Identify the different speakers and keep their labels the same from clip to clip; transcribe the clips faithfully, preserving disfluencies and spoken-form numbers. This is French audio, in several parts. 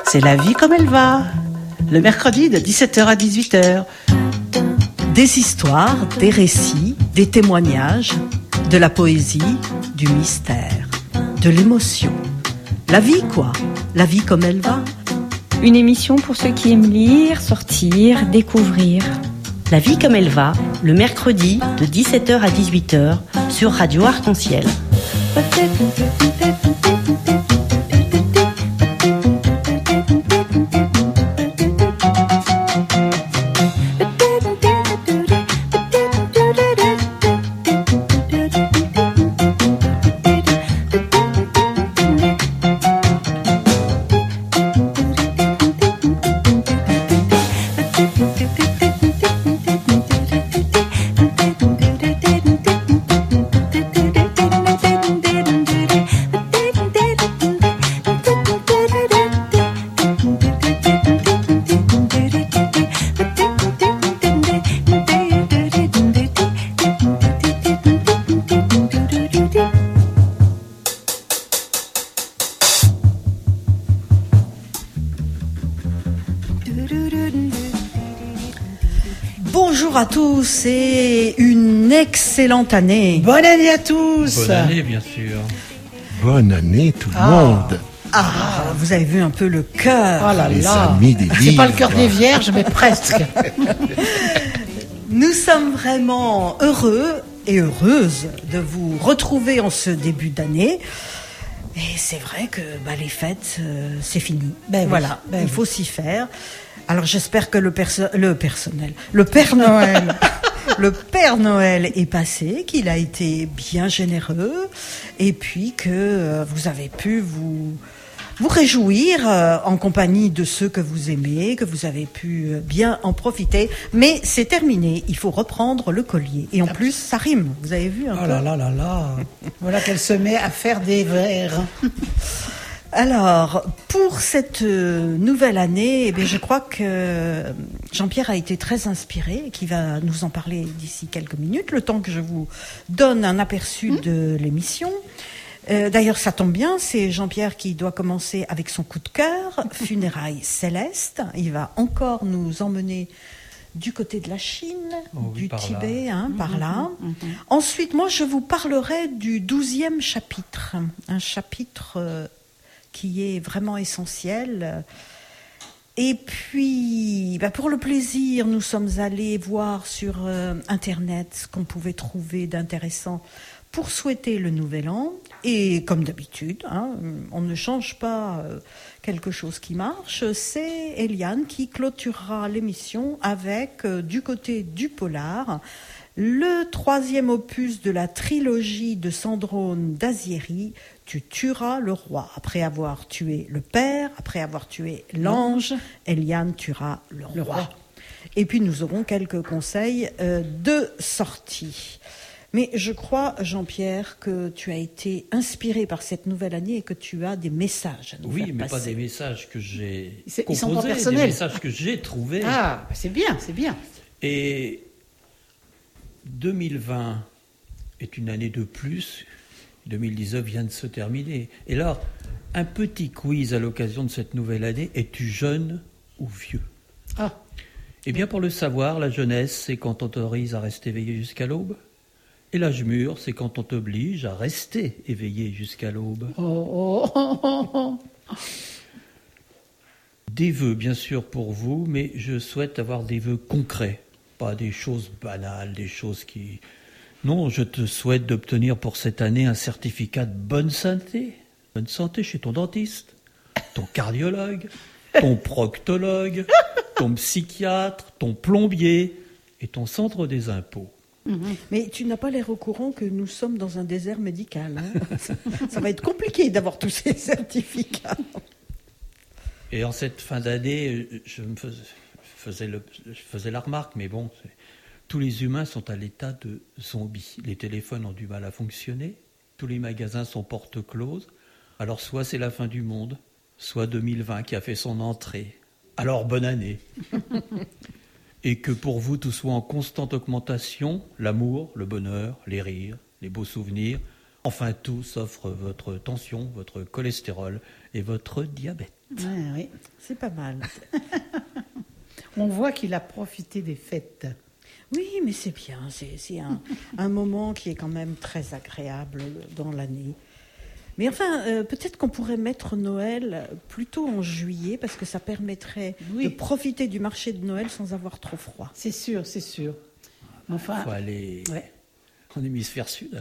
Speaker 1: C'est la vie comme elle va. Le mercredi de dix-sept heures à dix-huit heures. Des histoires, des récits, des témoignages, de la poésie, du mystère, de l'émotion. La vie quoi, la vie comme elle va.
Speaker 2: Une émission pour ceux qui aiment lire, sortir, découvrir.
Speaker 3: La vie comme elle va, le mercredi de dix-sept heures à dix-huit heures sur Radio Arc-en-Ciel.
Speaker 1: Bonjour à tous et une excellente année.
Speaker 4: Bonne année à tous.
Speaker 5: Bonne année, bien sûr.
Speaker 6: Bonne année tout le
Speaker 1: Ah.
Speaker 6: monde.
Speaker 1: Ah, vous avez vu un peu le cœur.
Speaker 4: Oh là
Speaker 6: Les
Speaker 4: là.
Speaker 6: amis des
Speaker 4: C'est pas le
Speaker 6: livres.
Speaker 4: cœur des vierges, mais presque.
Speaker 1: Nous sommes vraiment heureux et heureuses de vous retrouver en ce début d'année. Et c'est vrai que bah, les fêtes, euh, c'est fini.
Speaker 4: Ben oui,
Speaker 1: voilà,
Speaker 4: ben
Speaker 1: il
Speaker 4: oui.
Speaker 1: faut s'y faire. Alors j'espère que le, perso- le personnel, le Père Noël, le Père Noël est passé, qu'il a été bien généreux, et puis que euh, vous avez pu vous vous réjouir euh, en compagnie de ceux que vous aimez, que vous avez pu euh, bien en profiter. Mais c'est terminé, il faut reprendre le collier. Et en plus, ça rime. Vous avez vu un
Speaker 4: Oh
Speaker 1: peu.
Speaker 4: là là là là. Voilà qu'elle se met à faire des vers.
Speaker 1: Alors, pour cette euh, nouvelle année, eh bien, je crois que Jean-Pierre a été très inspiré et qu'il va nous en parler d'ici quelques minutes, le temps que je vous donne un aperçu de l'émission. Euh, d'ailleurs, ça tombe bien, c'est Jean-Pierre qui doit commencer avec son coup de cœur, Funérailles célestes. Il va encore nous emmener du côté de la Chine,
Speaker 5: Oh oui,
Speaker 1: du
Speaker 5: par là.
Speaker 1: Tibet, hein, par là. Ensuite, moi, je vous parlerai du douzième chapitre, un chapitre euh, qui est vraiment essentiel. Et puis, bah, pour le plaisir, nous sommes allés voir sur euh, Internet ce qu'on pouvait trouver d'intéressant pour souhaiter le nouvel an. Et comme d'habitude, hein, on ne change pas euh, quelque chose qui marche. C'est Eliane qui clôturera l'émission avec, euh, du côté du polar, le troisième opus de la trilogie de Sandrone d'Azieri, Tu tueras le roi. Après avoir tué le père, après avoir tué l'ange, Eliane tuera le roi.
Speaker 4: Le roi.
Speaker 1: Et puis nous aurons quelques conseils euh, de sortie. Mais je crois, Jean-Pierre, que tu as été inspiré par cette nouvelle année et que tu as des messages à nous
Speaker 5: Oui,
Speaker 1: faire
Speaker 5: mais
Speaker 1: passer.
Speaker 5: pas des messages que j'ai
Speaker 4: C'est- ils
Speaker 5: composés,
Speaker 4: sont pas
Speaker 5: des
Speaker 4: personnels.
Speaker 5: messages que j'ai trouvés.
Speaker 4: Ah, c'est bien, c'est bien.
Speaker 5: Et deux mille vingt est une année de plus. deux mille dix-neuf vient de se terminer. Et là, un petit quiz à l'occasion de cette nouvelle année. Es-tu jeune ou vieux ?
Speaker 4: Ah,
Speaker 5: Eh bien, pour le savoir, la jeunesse, c'est quand on t'autorise à rester éveillé jusqu'à l'aube. Et l'âge mûr, c'est quand on t'oblige à rester éveillé jusqu'à l'aube.
Speaker 4: oh, oh, oh, oh, oh.
Speaker 5: Des vœux, bien sûr, pour vous, mais je souhaite avoir des vœux concrets, pas des choses banales, des choses qui... Non, je te souhaite d'obtenir pour cette année un certificat de bonne santé. Bonne santé chez ton dentiste, ton cardiologue, ton proctologue, ton psychiatre, ton plombier et ton centre des impôts.
Speaker 1: Mais tu n'as pas l'air au courant que nous sommes dans un désert médical. Hein. ça, ça va être compliqué d'avoir tous ces certificats.
Speaker 5: Et en cette fin d'année, je me faisais, faisais, le, je faisais la remarque, mais bon, c'est- tous les humains sont à l'état de zombies. Les téléphones ont du mal à fonctionner, tous les magasins sont portes closes. Alors soit c'est la fin du monde, soit deux mille vingt qui a fait son entrée. Alors bonne année. Et que pour vous tout soit en constante augmentation, l'amour, le bonheur, les rires, les beaux souvenirs, enfin tout sauf votre tension, votre cholestérol et votre diabète.
Speaker 4: Ouais, oui.
Speaker 1: C'est pas mal.
Speaker 4: On voit qu'il a profité des fêtes.
Speaker 1: Oui, mais c'est bien. C'est, c'est un, un moment qui est quand même très agréable dans l'année. Mais enfin, euh, peut-être qu'on pourrait mettre Noël plutôt en juillet, parce que ça permettrait
Speaker 4: Oui.
Speaker 1: de profiter du marché de Noël sans avoir trop froid.
Speaker 4: C'est sûr, c'est sûr. Enfin,
Speaker 5: Il faut aller
Speaker 4: ouais.
Speaker 5: en hémisphère sud.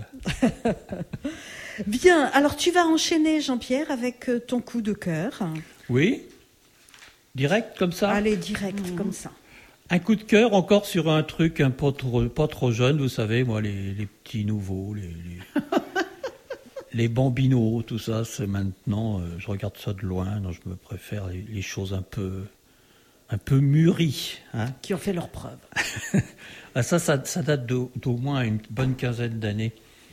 Speaker 1: Bien, alors tu vas enchaîner, Jean-Pierre, avec euh, ton coup de cœur.
Speaker 5: Oui, direct comme ça.
Speaker 1: Allez, direct, comme ça.
Speaker 5: Un coup de cœur encore sur un truc un peu trop, pas trop jeune, vous savez, moi, les, les petits nouveaux, les, les, les bambinos, tout ça, c'est maintenant, euh, je regarde ça de loin, donc je me préfère les, les choses un peu, un peu mûries. Hein.
Speaker 1: Qui ont fait leur preuve.
Speaker 5: Ah, ça, ça, ça date d'au, d'au moins une bonne quinzaine d'années.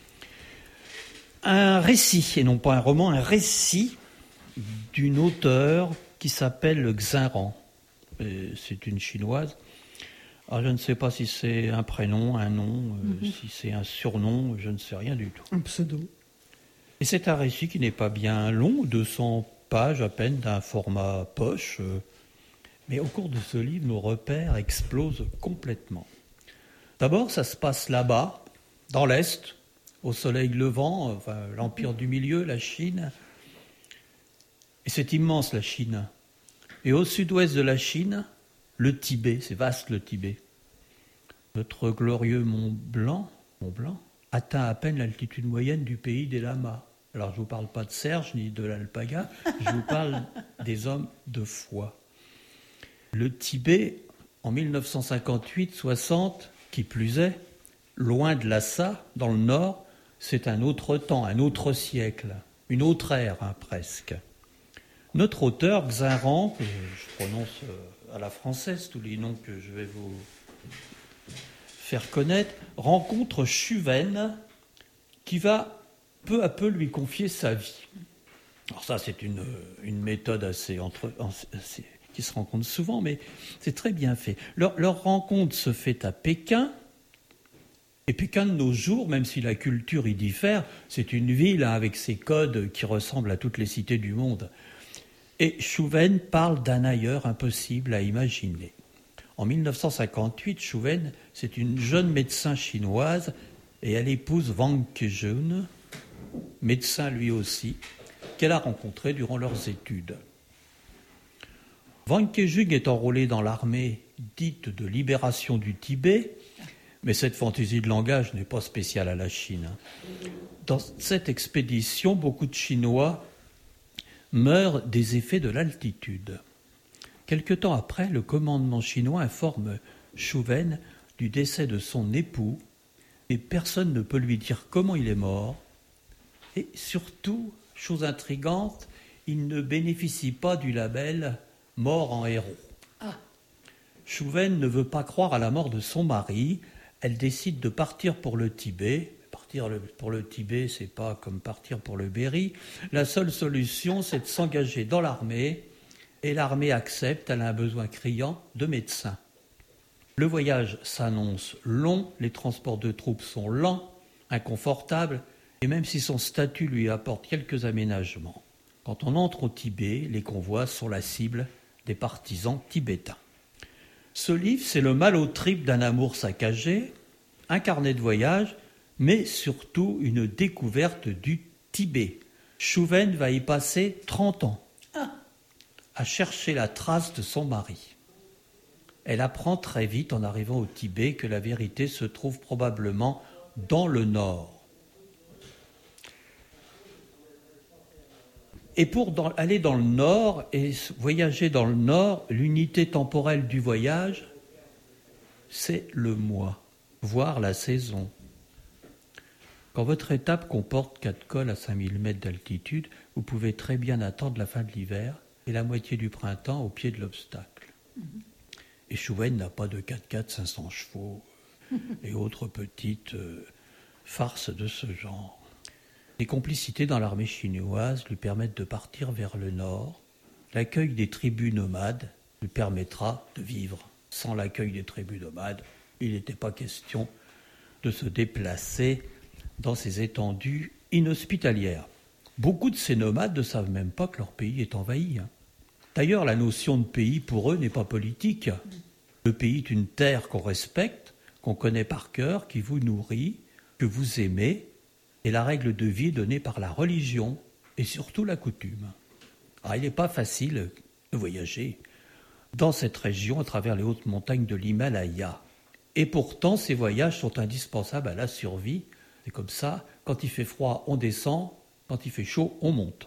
Speaker 5: Un récit, et non pas un roman, un récit d'une auteure qui s'appelle Xinran. Et c'est une chinoise. Alors, je ne sais pas si c'est un prénom, un nom, euh, mm-hmm. si c'est un surnom, je ne sais rien du tout.
Speaker 1: Un pseudo.
Speaker 5: Et c'est un récit qui n'est pas bien long, deux cents pages à peine, d'un format poche. Euh, mais au cours de ce livre, nos repères explosent complètement. D'abord, ça se passe là-bas, dans l'Est, au soleil levant, enfin, l'Empire du Milieu, la Chine. Et c'est immense, la Chine. Et au sud-ouest de la Chine, le Tibet, c'est vaste le Tibet. Notre glorieux Mont Blanc, Mont Blanc atteint à peine l'altitude moyenne du pays des lamas. Alors je ne vous parle pas de Serge ni de l'alpaga, je vous parle des hommes de foi. Le Tibet, en dix-neuf cent cinquante-huit soixante, qui plus est, loin de Lhasa, dans le nord, c'est un autre temps, un autre siècle, une autre ère hein, presque. Notre auteur, Xinran, que je prononce à la française tous les noms que je vais vous faire connaître, rencontre Xu Wen, qui va peu à peu lui confier sa vie. Alors ça, c'est une, une méthode assez, entre, assez qui se rencontre souvent, mais c'est très bien fait. Leur, leur rencontre se fait à Pékin, et Pékin de nos jours, même si la culture y diffère, c'est une ville hein, avec ses codes qui ressemblent à toutes les cités du monde. Et Xu Wen parle d'un ailleurs impossible à imaginer. En dix-neuf cent cinquante-huit, Xu Wen, c'est une jeune médecin chinoise et elle épouse Wang Kejun, médecin lui aussi, qu'elle a rencontré durant leurs études. Wang Kejun est enrôlé dans l'armée dite de libération du Tibet, mais cette fantaisie de langage n'est pas spéciale à la Chine. Dans cette expédition, beaucoup de Chinois meurt des effets de l'altitude. Quelque temps après, le commandement chinois informe Xu Wen du décès de son époux, et personne ne peut lui dire comment il est mort. Et surtout, chose intrigante, il ne bénéficie pas du label « mort en héros ». Ah. Xu Wen ne veut pas croire à la mort de son mari. Elle décide de partir pour le Tibet. Partir pour le Tibet, c'est pas comme partir pour le Berry. La seule solution, c'est de s'engager dans l'armée. Et l'armée accepte, elle a un besoin criant de médecins. Le voyage s'annonce long, les transports de troupes sont lents, inconfortables, et même si son statut lui apporte quelques aménagements. Quand on entre au Tibet, les convois sont la cible des partisans tibétains. Ce livre, c'est le mal aux tripes d'un amour saccagé, un carnet de voyage, mais surtout une découverte du Tibet. Xu Wen va y passer trente ans ah. à chercher la trace de son mari. Elle apprend très vite en arrivant au Tibet que la vérité se trouve probablement dans le nord. Et pour dans, aller dans le nord et voyager dans le nord, l'unité temporelle du voyage, c'est le mois, voire la saison. Quand votre étape comporte quatre cols à cinq mille mètres d'altitude, vous pouvez très bien attendre la fin de l'hiver et la moitié du printemps au pied de l'obstacle. Mmh. Et Xu Wen n'a pas de quatre-quatre cinq cents chevaux et autres petites euh, farces de ce genre. Les complicités dans l'armée chinoise lui permettent de partir vers le nord. L'accueil des tribus nomades lui permettra de vivre. Sans l'accueil des tribus nomades, il n'était pas question de se déplacer dans ces étendues inhospitalières. Beaucoup de ces nomades ne savent même pas que leur pays est envahi. Hein. D'ailleurs, la notion de pays, pour eux, n'est pas politique. Le pays est une terre qu'on respecte, qu'on connaît par cœur, qui vous nourrit, que vous aimez, et la règle de vie est donnée par la religion et surtout la coutume. Alors, il n'est pas facile de voyager dans cette région à travers les hautes montagnes de l'Himalaya. Et pourtant, ces voyages sont indispensables à la survie. C'est comme ça, quand il fait froid, on descend, quand il fait chaud, on monte.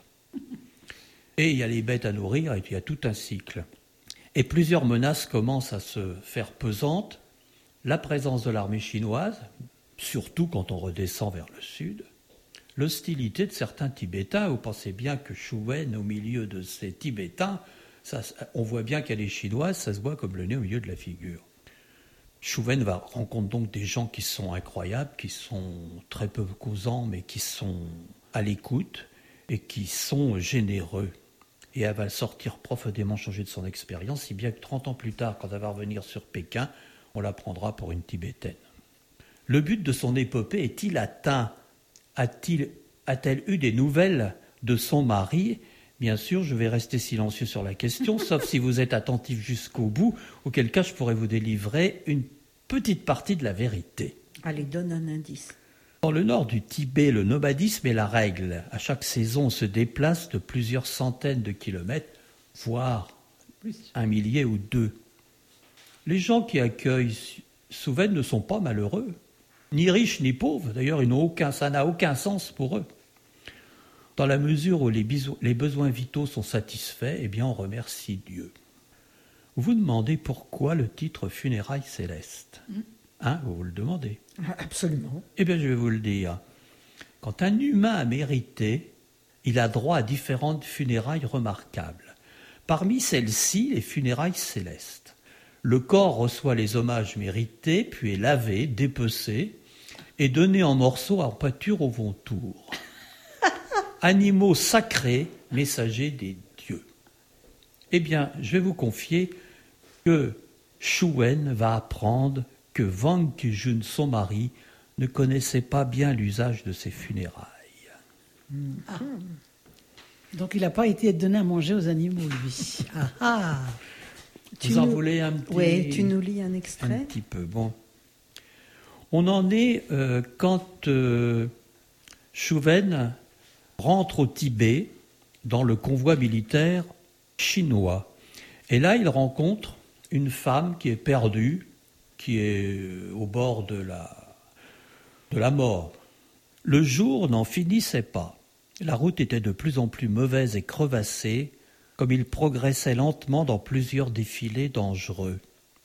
Speaker 5: Et il y a les bêtes à nourrir, et puis il y a tout un cycle. Et plusieurs menaces commencent à se faire pesantes. La présence de l'armée chinoise, surtout quand on redescend vers le sud. L'hostilité de certains Tibétains. Vous pensez bien que Shu Wen, au milieu de ces Tibétains, ça, on voit bien qu'elle est chinoise, ça se voit comme le nez au milieu de la figure. Shu Wen va rencontrer donc des gens qui sont incroyables, qui sont très peu causants, mais qui sont à l'écoute et qui sont généreux. Et elle va sortir profondément changée de son expérience, si bien que trente ans plus tard, quand elle va revenir sur Pékin, on la prendra pour une Tibétaine. Le but de son épopée est-il atteint ? A-t-il, a-t-elle eu des nouvelles de son mari ? Bien sûr, je vais rester silencieux sur la question, sauf si vous êtes attentif jusqu'au bout, auquel cas je pourrais vous délivrer une petite partie de la vérité.
Speaker 1: Allez, donne un indice.
Speaker 5: Dans le nord du Tibet, le nomadisme est la règle. À chaque saison, on se déplace de plusieurs centaines de kilomètres, voire un millier ou deux. Les gens qui accueillent Shu Wen ne sont pas malheureux, ni riches ni pauvres. D'ailleurs, ils n'ont aucun, ça n'a aucun sens pour eux. Dans la mesure où les, biso- les besoins vitaux sont satisfaits, eh bien, on remercie Dieu. Vous vous demandez pourquoi le titre « Funérailles célestes ». Hein, vous vous le demandez.
Speaker 4: Absolument.
Speaker 5: Eh bien, je vais vous le dire. Quand un humain a mérité, il a droit à différentes funérailles remarquables. Parmi celles-ci, les funérailles célestes. Le corps reçoit les hommages mérités, puis est lavé, dépecé et donné en morceaux en pâture au vautour. Animaux sacrés, messagers des dieux. Eh bien, je vais vous confier que Shu Wen va apprendre que Wang Qijun, son mari, ne connaissait pas bien l'usage de ses funérailles.
Speaker 4: Ah. Donc il n'a pas été donné à manger aux animaux, lui. Ah, ah.
Speaker 5: Vous
Speaker 1: Tu
Speaker 5: en
Speaker 1: nous...
Speaker 5: voulez un petit...
Speaker 1: Oui, tu nous lis un
Speaker 5: Un
Speaker 1: extrait.
Speaker 5: petit peu, bon. On en est euh, quand euh, Shu Wen rentre au Tibet dans le convoi militaire chinois. Et là, il rencontre une femme qui est perdue, qui est au bord de la, de la mort. Le jour n'en finissait pas. La route était de plus en plus mauvaise et crevassée, comme il progressait lentement dans plusieurs défilés dangereux.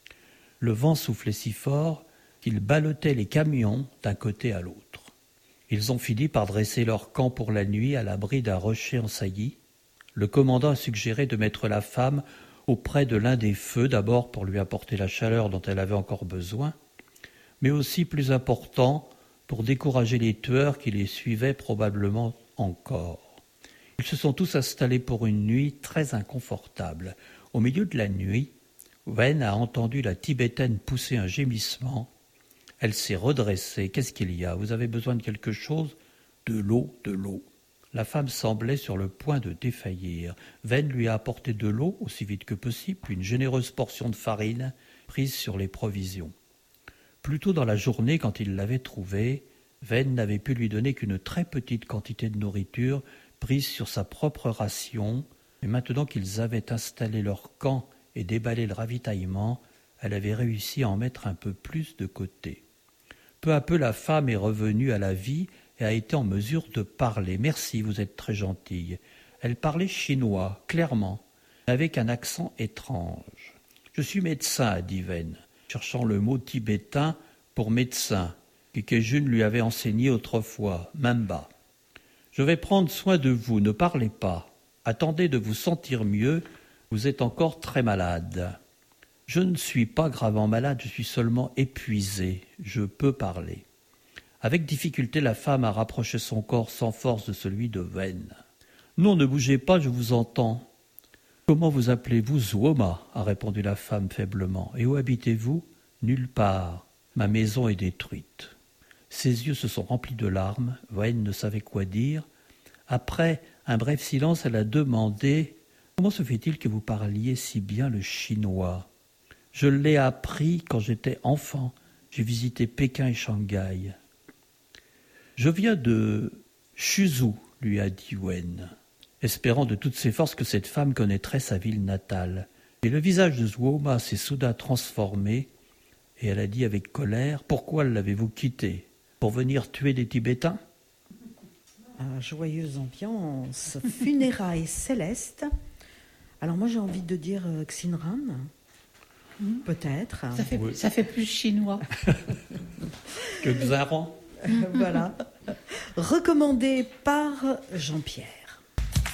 Speaker 5: Le vent soufflait si fort qu'il ballottait les camions d'un côté à l'autre. Ils ont fini par dresser leur camp pour la nuit à l'abri d'un rocher en saillie. Le commandant a suggéré de mettre la femme auprès de l'un des feux, d'abord pour lui apporter la chaleur dont elle avait encore besoin, mais aussi, plus important, pour décourager les tueurs qui les suivaient probablement encore. Ils se sont tous installés pour une nuit très inconfortable. Au milieu de la nuit, Wen a entendu la Tibétaine pousser un gémissement. Elle s'est redressée. « Qu'est-ce qu'il y a ? Vous avez besoin de quelque chose ? » ?»« De l'eau, de l'eau. » La femme semblait sur le point de défaillir. Wen lui a apporté de l'eau aussi vite que possible, puis une généreuse portion de farine prise sur les provisions. Plus tôt dans la journée, quand il l'avait trouvée, Wen n'avait pu lui donner qu'une très petite quantité de nourriture prise sur sa propre ration, mais maintenant qu'ils avaient installé leur camp et déballé le ravitaillement, elle avait réussi à en mettre un peu plus de côté. Peu à peu, la femme est revenue à la vie et a été en mesure de parler. « Merci, vous êtes très gentille. » Elle parlait chinois, clairement, avec un accent étrange. « Je suis médecin, » a dit Wen, cherchant le mot tibétain pour médecin, que Qijun lui avait enseigné autrefois, Mamba. « Je vais prendre soin de vous, ne parlez pas. Attendez de vous sentir mieux, vous êtes encore très malade. » « Je ne suis pas gravement malade, je suis seulement épuisé. Je peux parler. » Avec difficulté, la femme a rapproché son corps sans force de celui de Wen. « Non, ne bougez pas, je vous entends. »« Comment vous appelez-vous ? Zuoma » a répondu la femme faiblement. « Et où habitez-vous ? » ?»« Nulle part. Ma maison est détruite. » Ses yeux se sont remplis de larmes. Wen ne savait quoi dire. Après un bref silence, elle a demandé « Comment se fait-il que vous parliez si bien le chinois ? Je l'ai appris quand j'étais enfant. J'ai visité Pékin et Shanghai. Je viens de Shuzhou, lui a dit Wen, espérant de toutes ses forces que cette femme connaîtrait sa ville natale. Et le visage de Zuoma s'est soudain transformé, et elle a dit avec colère « Pourquoi l'avez-vous quitté ? Pour venir tuer des Tibétains ?»
Speaker 1: Ah, joyeuse ambiance, funérailles célestes. Alors moi j'ai envie de dire euh, Xinran, mmh. peut-être.
Speaker 4: Ça fait,
Speaker 5: oui.
Speaker 4: ça fait plus chinois.
Speaker 5: Que Xaran.
Speaker 1: Voilà. Recommandé par Jean-Pierre.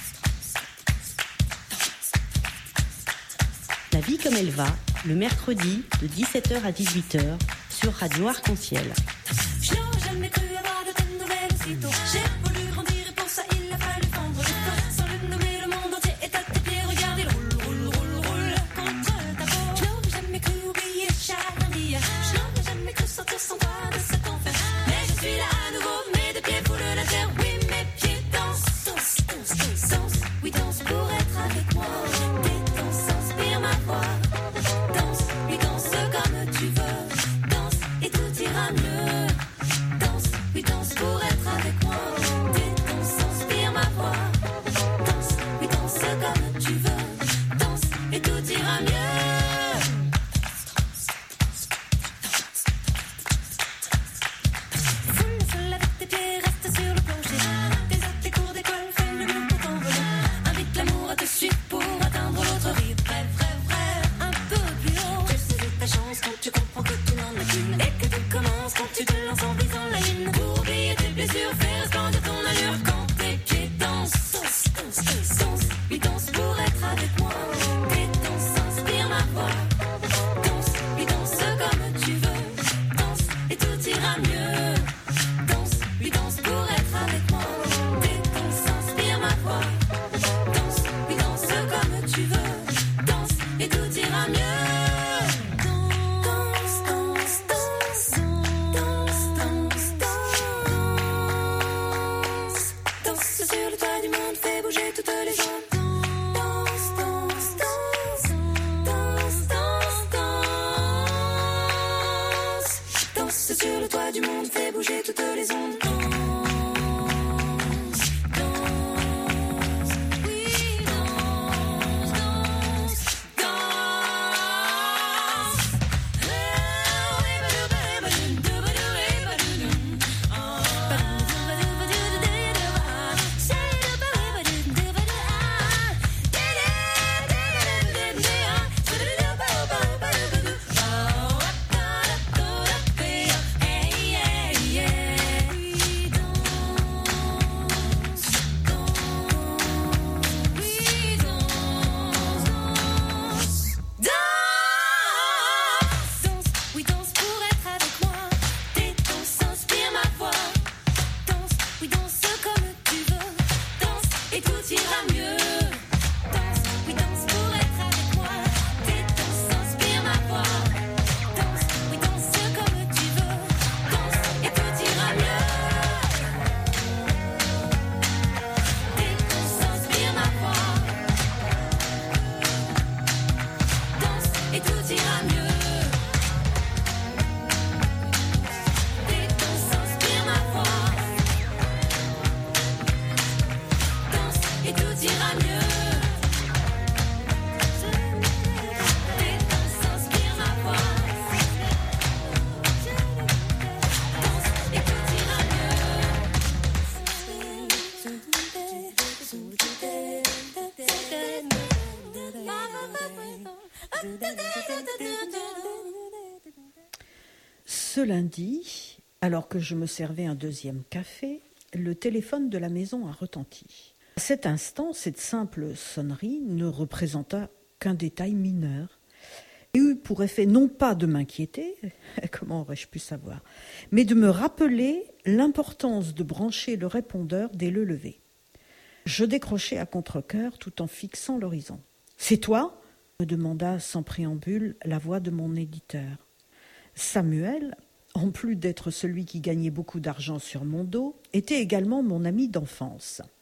Speaker 3: La vie comme elle va, le mercredi de dix-sept heures à dix-huit heures sur Radio Arc-en-Ciel.
Speaker 7: Je n'aurais jamais cru avoir de telles nouvelles aussitôt. J'ai voulu grandir et pour ça il a fallu prendre le temps. Sans le nommer, le monde entier est à tes pieds. Regarde, il roule, roule, roule, roule contre ta peau. Je n'aurais jamais cru oublier chaque lundi. Je n'aurais jamais cru sortir sans toi de cet enfer. Mais je suis là à nouveau, mes deux pieds foulent la terre. Oui, mes pieds dansent, dansent, dansent, dansent, dansent. Oui, danse pour être avec moi. Tes danses inspirent ma voix. Danse, oui, danse comme tu veux. Danse et tout ira mieux. Danse, oui, danse pour être avec moi. Tes danses inspirent ma voix. Danse, oui, danse comme tu veux. Danse et tout ira mieux. Foule, foule avec tes pieds, reste sur le plancher. Tes actes, tes cours d'école, fais le mur pour t'envoler. Invite l'amour à te suivre pour atteindre l'autre rive. Rêve, rêve, rêve, un peu plus haut. Tu saisis ta chance quand tu comprends que tu n'en as qu'une. Et que tout commence quand tu te lances en visant la lune. Pour oublier tes blessures, fais resplendir ton allure. Quand tes pieds dansent, danse, danse, danse, danse. Oui, danse pour être avec moi. Tes danses inspirent ma voix. Danse, oui, danse comme tu veux. Danse et tout ira mieux. Danse, oui, danse pour être avec moi. Tes danses inspirent ma voix. Danse, oui, danse comme tu veux. Danse et tout ira mieux. Danse, danse, danse, danse, danse, danse. Danse sur le toit du monde, fais bouger toutes les zones. Danse, danse, danse, danse, danse, danse. Danse sur le toit du monde, fais bouger toutes les ondes. Danse, danse, oui, danse, danse, danse. Ah, oui, badou, badou, badou, badou, badou, ah. Badou, badou, badou, badou, ah. Say, badou, badou, badou, badou, ah. Da, da, da, da, da, da, ah. Badou, badou, badou, badou, badou, ah. Da, da, da, da, hey, hey, hey. Oui, danse, danse, oui, danse, danse, danse, oui, danse pour être avec moi. Tes danses inspirent ma voix. Danse, oui, danse comme tu veux. Danse et tout ira mieux. Danse, oui, danse pour être avec moi. Tes danses inspirent ma voix. Danse, oui, danse comme tu veux. Danse et tout ira mieux. Tes danses inspirent ma voix. Danse et tout ira mieux. Tes danses inspirent ma voix. Danse et tout ira mieux. Tes danses inspirent ma voix. Danse et tout ira mieux.
Speaker 1: Ce lundi, alors que je me servais un deuxième café, le téléphone de la maison a retenti. À cet instant, cette simple sonnerie ne représenta qu'un détail mineur et eut pour effet non pas de m'inquiéter, comment aurais-je pu savoir, mais de me rappeler l'importance de brancher le répondeur dès le lever. Je décrochai à contre-cœur tout en fixant l'horizon. « C'est toi ?» me demanda sans préambule la voix de mon éditeur. Samuel, en plus d'être celui qui gagnait beaucoup d'argent sur mon dos, était également mon ami d'enfance.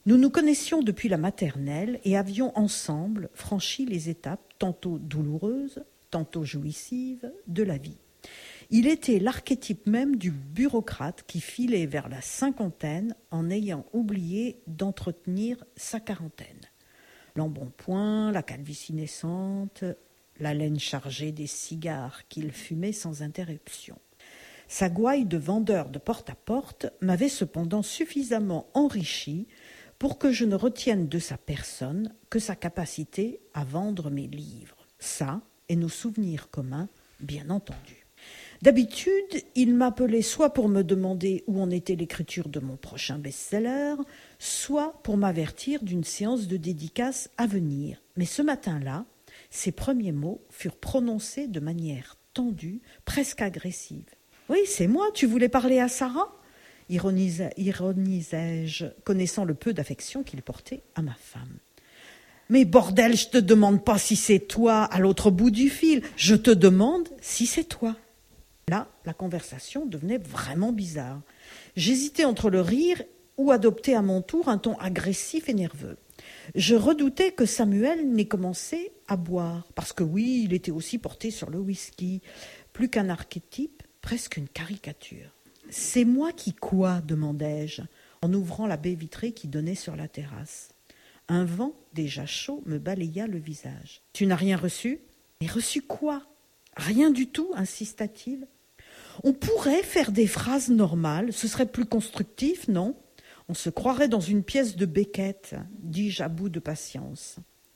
Speaker 1: Nous nous connaissions depuis la maternelle et avions ensemble franchi les étapes tantôt douloureuses, tantôt jouissives de la vie. Il était l'archétype même du bureaucrate qui filait vers la cinquantaine en ayant oublié d'entretenir sa quarantaine. L'embonpoint, la calvitie naissante, la laine chargée des cigares qu'il fumait sans interruption. Sa gouaille de vendeur de porte-à-porte m'avait cependant suffisamment enrichi pour que je ne retienne de sa personne que sa capacité à vendre mes livres. Ça et nos souvenirs communs, bien entendu. D'habitude, il m'appelait soit pour me demander où en était l'écriture de mon prochain best-seller, soit pour m'avertir d'une séance de dédicace à venir. Mais ce matin-là, ses premiers mots furent prononcés de manière tendue, presque agressive. « Oui, c'est moi, tu voulais parler à Sarah ?» ironisais, ironisais-je, connaissant le peu d'affection qu'il portait à ma femme. « Mais bordel, je te demande pas si c'est toi à l'autre bout du fil, je te demande si c'est toi. » Là, la conversation devenait vraiment bizarre. J'hésitais entre le rire ou adopter à mon tour un ton agressif et nerveux. Je redoutais que Samuel n'ait commencé à boire, parce que oui, il était aussi porté sur le whisky. Plus qu'un archétype, presque une caricature. « C'est moi qui quoi ?» demandai-je, en ouvrant la baie vitrée qui donnait sur la terrasse. Un vent déjà chaud me balaya le visage. « Tu n'as rien reçu ?»« Mais reçu quoi ? Rien du tout, insista-t-il. On pourrait faire des phrases normales, ce serait plus constructif, non ? On se croirait dans une pièce de Beckett, dis-je à bout de patience.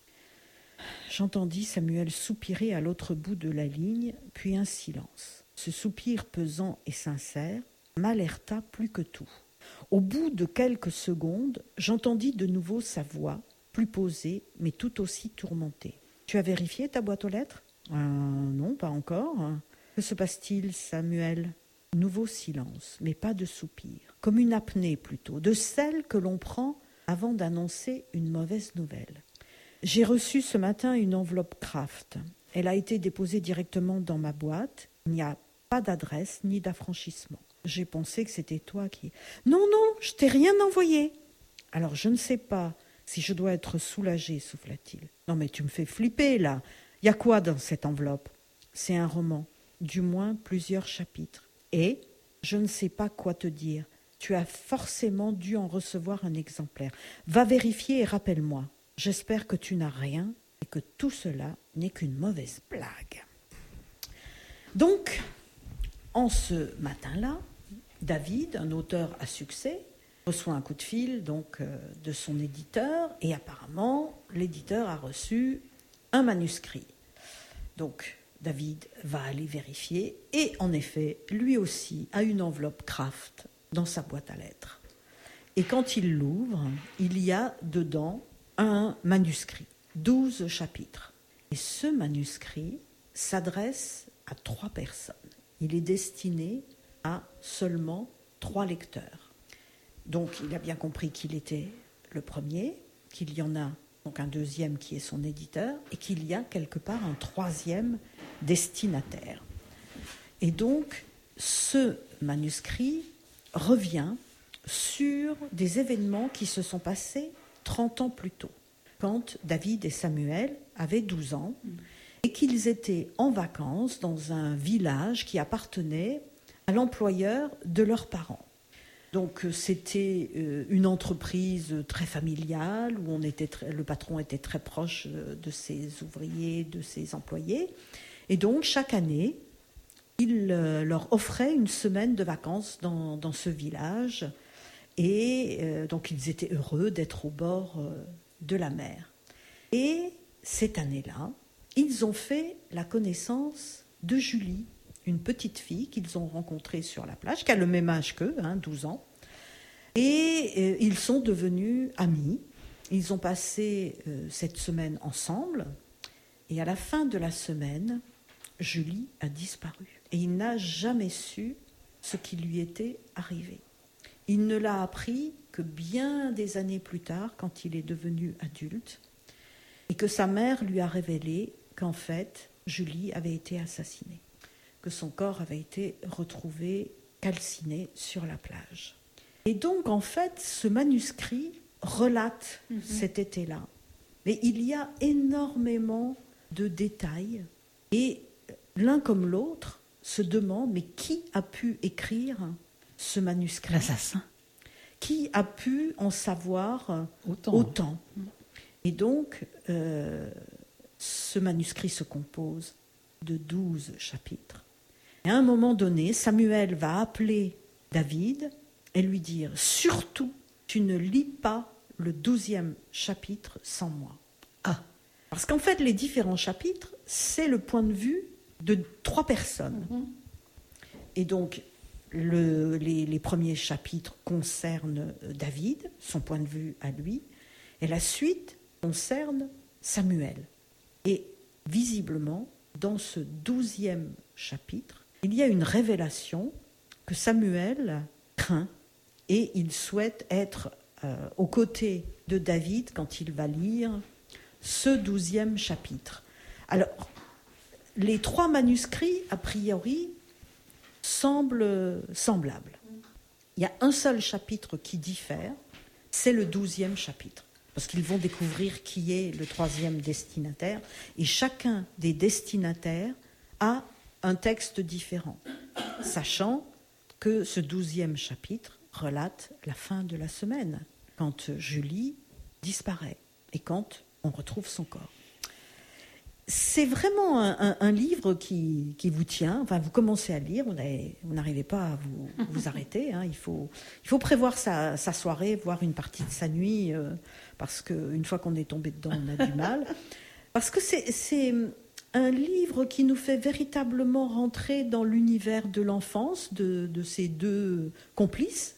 Speaker 1: J'entendis Samuel soupirer à l'autre bout de la ligne, puis un silence. Ce soupir pesant et sincère m'alerta plus que tout. Au bout de quelques secondes, j'entendis de nouveau sa voix, plus posée, mais tout aussi tourmentée. « Tu as vérifié ta boîte aux lettres ?»« Euh, non, pas encore. Que se passe-t-il, Samuel ?» Nouveau silence, mais pas de soupir, comme une apnée plutôt, de celle que l'on prend avant d'annoncer une mauvaise nouvelle. J'ai reçu ce matin une enveloppe Kraft. Elle a été déposée directement dans ma boîte. Il n'y a pas d'adresse ni d'affranchissement. J'ai pensé que c'était toi qui... Non, non, je t'ai rien envoyé. Alors je ne sais pas si je dois être soulagée, souffla-t-il. Non mais tu me fais flipper là. Il y a quoi dans cette enveloppe ? C'est un roman, du moins plusieurs chapitres. Et je ne sais pas quoi te dire. Tu as forcément dû en recevoir un exemplaire. Va vérifier et rappelle-moi. J'espère que tu n'as rien et que tout cela n'est qu'une mauvaise blague. Donc, en ce matin-là, David, un auteur à succès, reçoit un coup de fil donc euh, de son éditeur et apparemment l'éditeur a reçu un manuscrit. Donc David va aller vérifier et en effet, lui aussi a une enveloppe Kraft dans sa boîte à lettres. Et quand il l'ouvre, il y a dedans un manuscrit, douze chapitres. Et ce manuscrit s'adresse à trois personnes. Il est destiné à seulement trois lecteurs. Donc il a bien compris qu'il était le premier, qu'il y en a donc un deuxième qui est son éditeur, et qu'il y a quelque part un troisième destinataire. Et donc, ce manuscrit revient sur des événements qui se sont passés trente ans plus tôt, quand David et Samuel avaient douze ans, et qu'ils étaient en vacances dans un village qui appartenait à l'employeur de leurs parents. Donc c'était une entreprise très familiale où on était très, le patron était très proche de ses ouvriers, de ses employés. Et donc chaque année, il leur offrait une semaine de vacances dans, dans ce village. Et euh, donc ils étaient heureux d'être au bord euh, de la mer. Et cette année-là, ils ont fait la connaissance de Julie, une petite fille qu'ils ont rencontrée sur la plage, qui a le même âge qu'eux, hein, douze ans. Et euh, ils sont devenus amis. Ils ont passé euh, cette semaine ensemble. Et à la fin de la semaine, Julie a disparu. Et il n'a jamais su ce qui lui était arrivé. Il ne l'a appris que bien des années plus tard, quand il est devenu adulte, et que sa mère lui a révélé qu'en fait, Julie avait été assassinée, que son corps avait été retrouvé calciné sur la plage. Et donc, en fait, ce manuscrit relate mmh. cet été-là. Mais il y a énormément de détails et l'un comme l'autre se demandent mais qui a pu écrire ce manuscrit ?
Speaker 4: L'assassin.
Speaker 1: Qui a pu en savoir
Speaker 4: autant,
Speaker 1: autant. Mmh. Et donc, euh, ce manuscrit se compose de douze chapitres. Et à un moment donné, Samuel va appeler David et lui dire « Surtout, tu ne lis pas le douzième chapitre sans moi. »
Speaker 4: Ah.
Speaker 1: Parce qu'en fait, les différents chapitres, c'est le point de vue de trois personnes. Mmh. Et donc, le, les, les premiers chapitres concernent David, son point de vue à lui, et la suite concerne Samuel. Et visiblement, dans ce douzième chapitre, il y a une révélation que Samuel craint et il souhaite être euh, aux côtés de David quand il va lire ce douzième chapitre. Alors, les trois manuscrits, a priori, semblent semblables. Il y a un seul chapitre qui diffère, c'est le douzième chapitre, parce qu'ils vont découvrir qui est le troisième destinataire, et chacun des destinataires a un texte différent, sachant que ce douzième chapitre relate la fin de la semaine, quand Julie disparaît et quand on retrouve son corps. C'est vraiment un, un, un livre qui, qui vous tient. Enfin, vous commencez à lire, vous n'arrivez pas à vous, vous arrêter. Hein. Il faut, il faut prévoir sa, sa soirée, voire une partie de sa nuit, euh, parce qu'une fois qu'on est tombé dedans, on a du mal. Parce que c'est, c'est un livre qui nous fait véritablement rentrer dans l'univers de l'enfance de, de ces deux complices.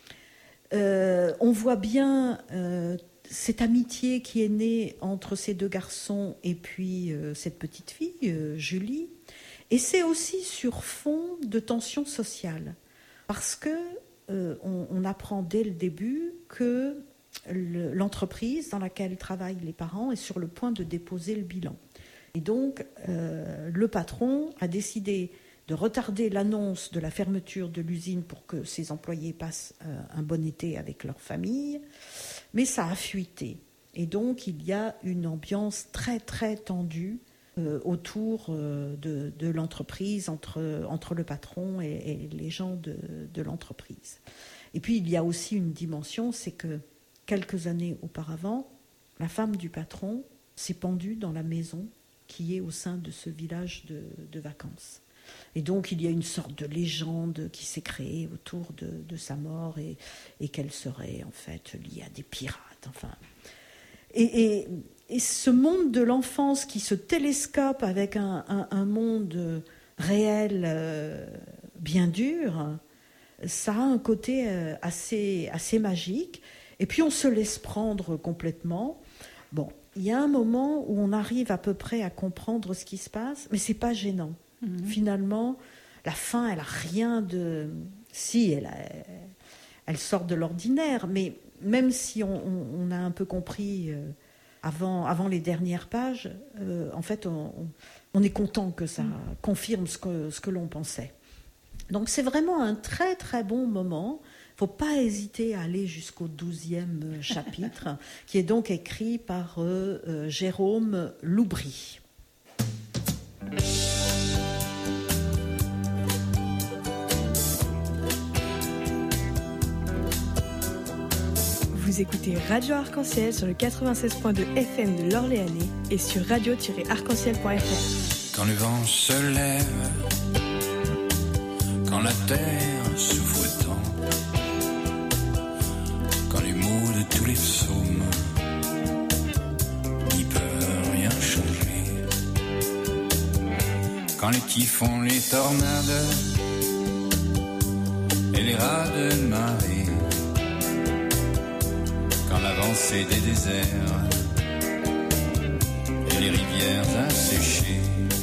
Speaker 1: Euh, on voit bien euh, cette amitié qui est née entre ces deux garçons et puis euh, cette petite fille, euh, Julie. Et c'est aussi sur fond de tension sociale. Parce que euh, on, on apprend dès le début que le, l'entreprise dans laquelle travaillent les parents est sur le point de déposer le bilan. Et donc, euh, le patron a décidé de retarder l'annonce de la fermeture de l'usine pour que ses employés passent euh, un bon été avec leur famille. Mais ça a fuité. Et donc, il y a une ambiance très, très tendue euh, autour euh, de, de l'entreprise, entre, entre le patron et, et les gens de, de l'entreprise. Et puis, il y a aussi une dimension, c'est que quelques années auparavant, la femme du patron s'est pendue dans la maison qui est au sein de ce village de, de vacances. Et donc, il y a une sorte de légende qui s'est créée autour de, de sa mort et, et qu'elle serait en fait liée à des pirates. Enfin, et, et, et ce monde de l'enfance qui se télescope avec un, un, un monde réel euh, bien dur, ça a un côté euh, assez, assez magique. Et puis, on se laisse prendre complètement. Bon, il y a un moment où on arrive à peu près à comprendre ce qui se passe, mais c'est pas gênant. Mmh. Finalement, la fin, elle a rien de... Si, elle, a... elle sort de l'ordinaire, mais même si on, on, on a un peu compris euh, avant, avant les dernières pages, euh, en fait, on, on est content que ça mmh. confirme ce que, ce que l'on pensait. Donc, c'est vraiment un très, très bon moment. Il ne faut pas hésiter à aller jusqu'au douzième chapitre, qui est donc écrit par euh, euh, Jérôme Loubry.
Speaker 8: Vous écoutez Radio Arc-en-Ciel sur le quatre-vingt-seize point deux F M de l'Orléanais et sur radio tiret arc en ciel point f r.
Speaker 9: Quand le vent se lève, quand la terre souffre tant, quand les mots de tous les psaumes n'y peuvent rien changer, quand les typhons, les tornades et les rats de marée, quand l'avancée des déserts et les rivières asséchées.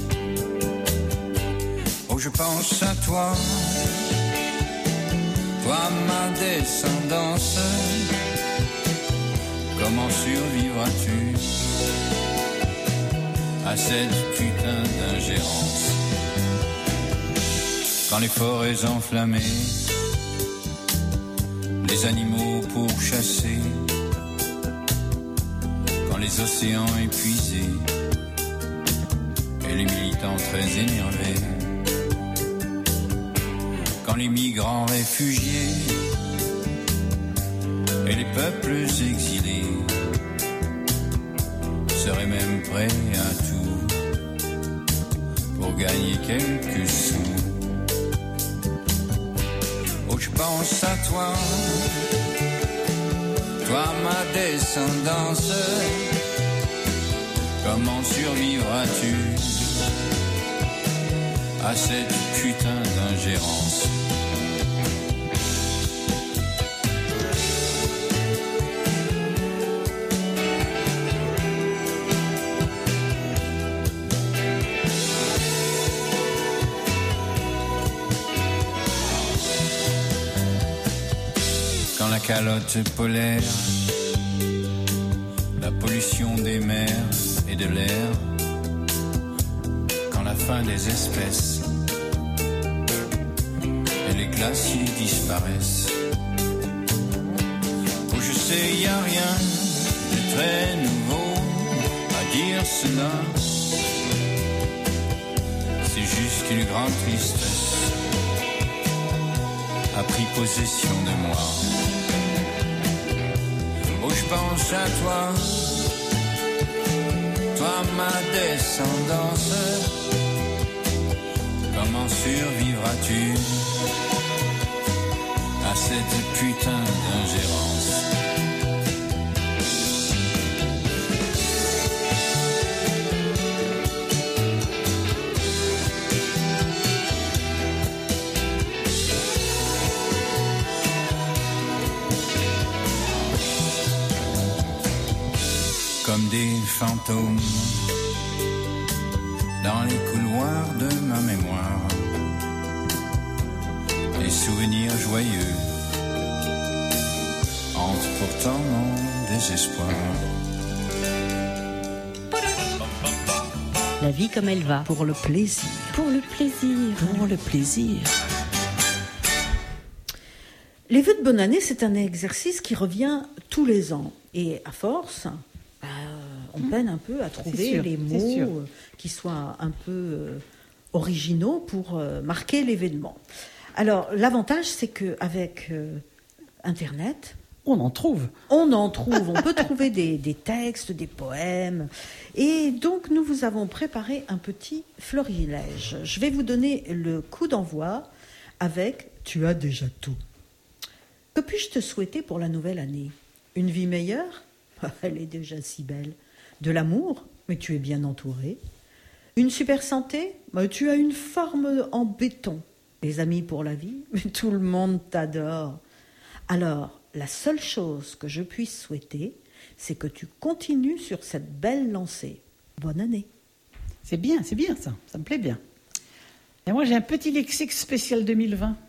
Speaker 9: Oh, je pense à toi, toi ma descendance. Comment survivras-tu à cette putain d'ingérence? Quand les forêts enflammées, les animaux pourchassés, les océans épuisés et les militants très énervés. Quand les migrants réfugiés et les peuples exilés seraient même prêts à tout pour gagner quelques sous. Oh, je pense à toi, toi ma descendance. Comment survivras-tu à cette putain d'ingérence? Quand la calotte polaire, la pollution des mers et de l'air, quand la fin des espèces et les glaciers disparaissent. Oh, je sais, y a rien de très nouveau à dire cela. C'est juste qu'une grande tristesse a pris possession de moi. Oh, je pense à toi, toi ma descendance. Comment survivras-tu à cette putain d'ingérence? Comme des fantômes dans les couloirs de ma mémoire, des souvenirs joyeux hantent pourtant mon désespoir.
Speaker 3: La vie comme elle va.
Speaker 1: Pour le plaisir.
Speaker 2: Pour le plaisir.
Speaker 4: Pour le plaisir.
Speaker 1: Les vœux de bonne année, c'est un exercice qui revient tous les ans. Et à force, bah, on peine un peu à trouver
Speaker 4: sûr,
Speaker 1: les
Speaker 4: c'est sûr.
Speaker 1: mots euh, qui soient un peu euh, originaux pour euh, marquer l'événement. Alors, l'avantage, c'est qu'avec euh, Internet,
Speaker 4: On en trouve.
Speaker 1: on en trouve, on peut trouver des, des textes, des poèmes. Et donc, nous vous avons préparé un petit florilège. Je vais vous donner le coup d'envoi avec « Tu as déjà tout ». Que puis-je te souhaiter pour la nouvelle année? Une vie meilleure? Elle est déjà si belle. De l'amour? Mais tu es bien entouré. Une super santé? Bah, tu as une forme en béton. Des amis pour la vie? Mais tout le monde t'adore. Alors, la seule chose que je puisse souhaiter, c'est que tu continues sur cette belle lancée. Bonne année.
Speaker 4: C'est bien, c'est bien ça. Ça me plaît bien. Et moi, j'ai un petit lexique spécial deux mille vingt.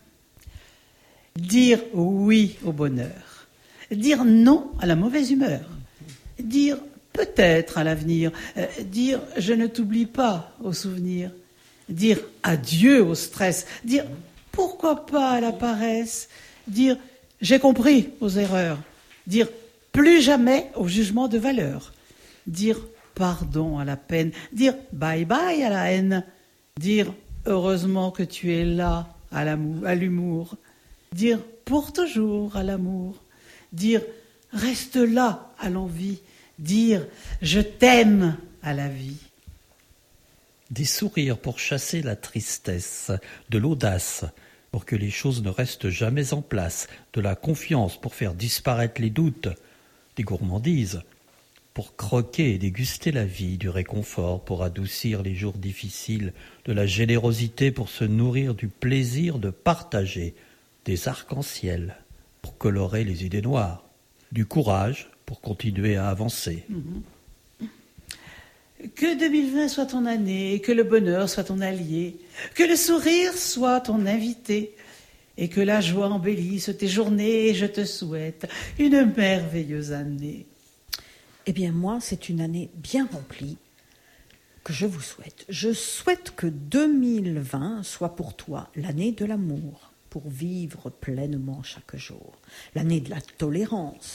Speaker 4: Dire oui au bonheur. Dire non à la mauvaise humeur. Dire peut-être à l'avenir. Euh, dire je ne t'oublie pas au souvenir. Dire adieu au stress. Dire pourquoi pas à la paresse. Dire j'ai compris aux erreurs. Dire plus jamais au jugement de valeur. Dire pardon à la peine. Dire bye bye à la haine. Dire heureusement que tu es là à l'amour, à l'humour. Dire pour toujours à l'amour. Dire reste là à l'envie. Dire je t'aime à la vie.
Speaker 5: Des sourires pour chasser la tristesse, de l'audace pour que les choses ne restent jamais en place, de la confiance pour faire disparaître les doutes, des gourmandises pour croquer et déguster la vie, du réconfort pour adoucir les jours difficiles, de la générosité pour se nourrir du plaisir de partager, des arcs-en-ciel pour colorer les idées noires, du courage pour continuer à avancer.
Speaker 4: Que deux mille vingt soit ton année, que le bonheur soit ton allié, que le sourire soit ton invité, et que la joie embellisse tes journées. Je te souhaite une merveilleuse année.
Speaker 1: Eh bien, moi, c'est une année bien remplie que je vous souhaite. Je souhaite que deux mille vingt soit pour toi l'année de l'amour, pour vivre pleinement chaque jour, l'année de la tolérance,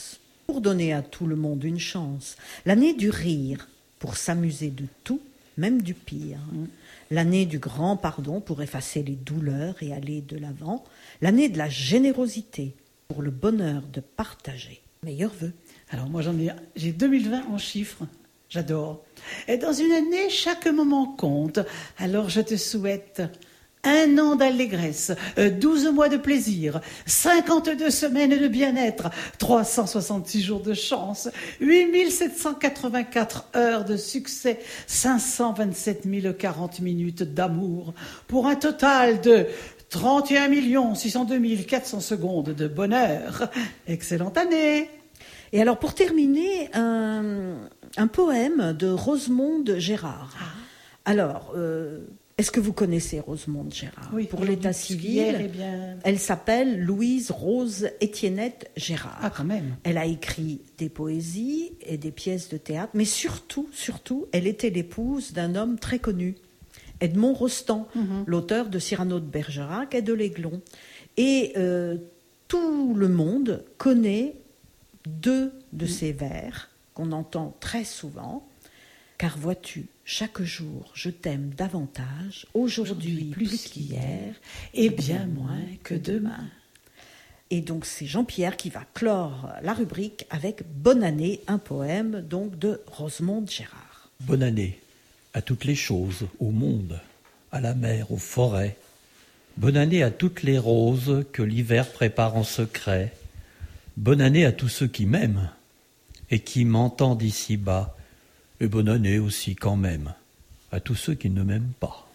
Speaker 1: pour donner à tout le monde une chance. L'année du rire, pour s'amuser de tout, même du pire. L'année du grand pardon, pour effacer les douleurs et aller de l'avant. L'année de la générosité, pour le bonheur de partager. Meilleurs vœux.
Speaker 4: Alors moi j'en ai, j'ai deux mille vingt en chiffres, j'adore. Et dans une année, chaque moment compte. Alors je te souhaite un an d'allégresse, douze mois de plaisir, cinquante-deux semaines de bien-être, trois cent soixante-six jours de chance, huit mille sept cent quatre-vingt-quatre heures de succès, cinq cent vingt-sept mille quarante minutes d'amour, pour un total de trente et un millions six cent deux mille quatre cents secondes de bonheur. Excellente année!
Speaker 1: Et alors pour terminer, un, un poème de Rosemonde Gérard. Alors, euh, est-ce que vous connaissez Rosemonde Gérard?
Speaker 4: Oui,
Speaker 1: pour l'état civil,
Speaker 4: eh bien...
Speaker 1: elle s'appelle Louise Rose Étiennette Gérard.
Speaker 4: Ah, quand même.
Speaker 1: Elle a écrit des poésies et des pièces de théâtre, mais surtout, surtout, elle était l'épouse d'un homme très connu, Edmond Rostand, mm-hmm. l'auteur de Cyrano de Bergerac et de l'Aiglon. Et euh, tout le monde connaît deux de mmh. ces vers qu'on entend très souvent. Car vois-tu, chaque jour, je t'aime davantage, aujourd'hui plus, plus qu'hier, et bien moins que demain. Et donc c'est Jean-Pierre qui va clore la rubrique avec Bonne année, un poème donc de Rosemonde Gérard.
Speaker 5: Bonne année à toutes les choses, au monde, à la mer, aux forêts. Bonne année à toutes les roses que l'hiver prépare en secret. Bonne année à tous ceux qui m'aiment et qui m'entendent ici-bas. Et bonne année aussi quand même à tous ceux qui ne m'aiment pas.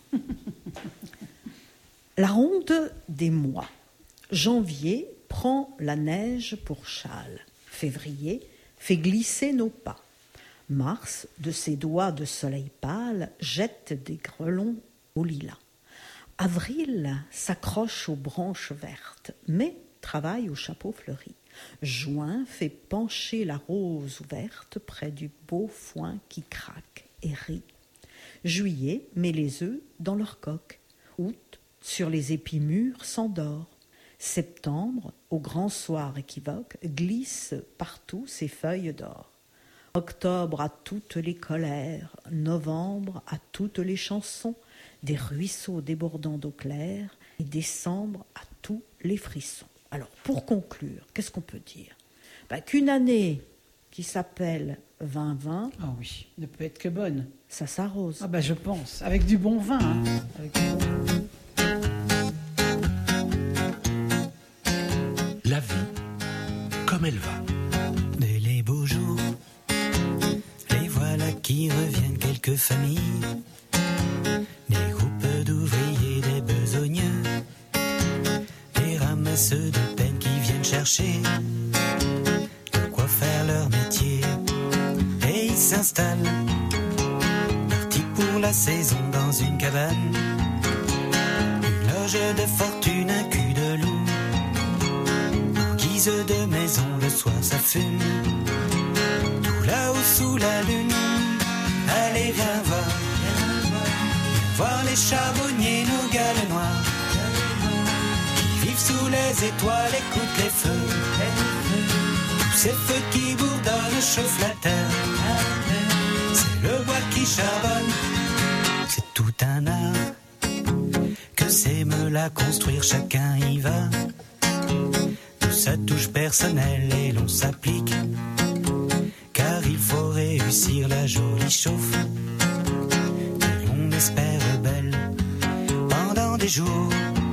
Speaker 1: La ronde des mois. Janvier prend la neige pour châle. Février fait glisser nos pas. Mars, de ses doigts de soleil pâle, jette des grelons au lilas. Avril s'accroche aux branches vertes, mais travaille au chapeau fleuri. Juin fait pencher la rose ouverte près du beau foin qui craque et rit. Juillet met les œufs dans leur coque. Août, sur les épis mûrs, s'endort. Septembre, au grand soir équivoque, glisse partout ses feuilles d'or. Octobre a toutes les colères, novembre a toutes les chansons, des ruisseaux débordant d'eau claire, et décembre a tous les frissons. Alors, pour conclure, qu'est-ce qu'on peut dire? Ben, qu'une année qui s'appelle vingt vingt...
Speaker 4: Ah oui, ne peut être que bonne.
Speaker 1: Ça s'arrose.
Speaker 4: Ah ben, je pense, avec du bon vin. Hein. Avec du bon vin.
Speaker 6: La vie, comme elle va.
Speaker 10: Dès les beaux jours, les voilà qui reviennent quelques familles. Des groupes d'ouvriers, des besogneux, des ramasseux de peine qui viennent chercher de quoi faire leur métier. Et ils s'installent, partis pour la saison dans une cabane, une loge de fortune, un cul de loup. En guise de maison, le soir ça fume, tout là-haut sous la lune. Allez viens voir, voir les charbonniers, nos gales noirs, qui vivent sous les étoiles, écoutent les feux, tous ces feux qui bourdonnent, chauffent la terre. C'est le bois qui charbonne, c'est tout un art, que c'est me la construire, chacun y va, de sa touche personnelle et l'on s'applique, car il faut réussir la jolie chauffe, que l'on espère belle pendant des jours.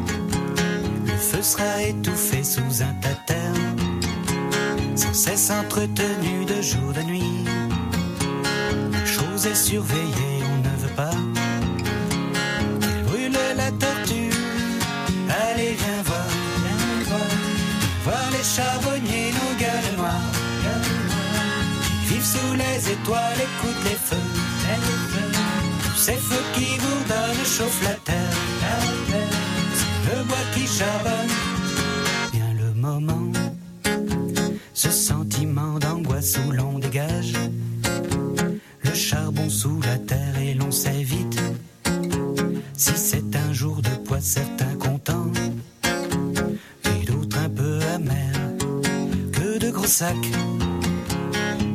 Speaker 10: Le feu sera étouffé sous un tas de terre, sans cesse entretenu de jour de nuit. La chose est surveillée, on ne veut pas qu'il brûle la tortue. Allez viens voir, viens voir, voir les charbonniers, nos gales noirs, qui vivent sous les étoiles, écoutent les feux, tous ces feux qui bourdonnent, chauffent la terre. C'est le bois qui charbonne. Vient le moment, ce sentiment d'angoisse où l'on dégage le charbon sous la terre et l'on sait vite si c'est un jour de poids, certains contents et d'autres un peu amers, que de gros sacs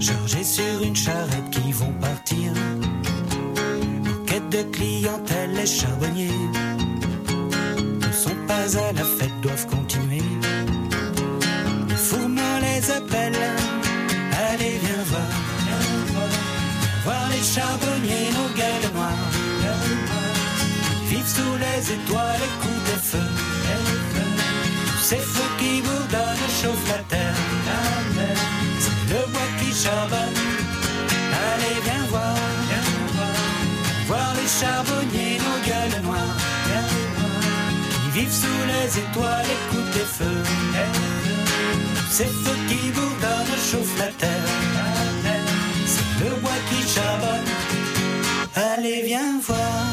Speaker 10: chargés sur une charrette qui vont partir. En quête de clientèle, les charbonniers ne sont pas à la fête, doivent continuer. Les fourments les appellent, allez viens voir, viens voir, viens voir les charbonniers, nos gueules noires. Vivent sous les étoiles et coups de feu. Tous ces feux qui bourdonnent chauffent la terre. C'est le bois qui charbonne. Allez, viens voir, viens voir, voir les charbonniers, nos gueules noires. Qui vivent sous les étoiles et coups de feu. Tous ces feux qui bourdonnent chauffent la terre. C'est le bois qui charbonne. Allez, viens voir.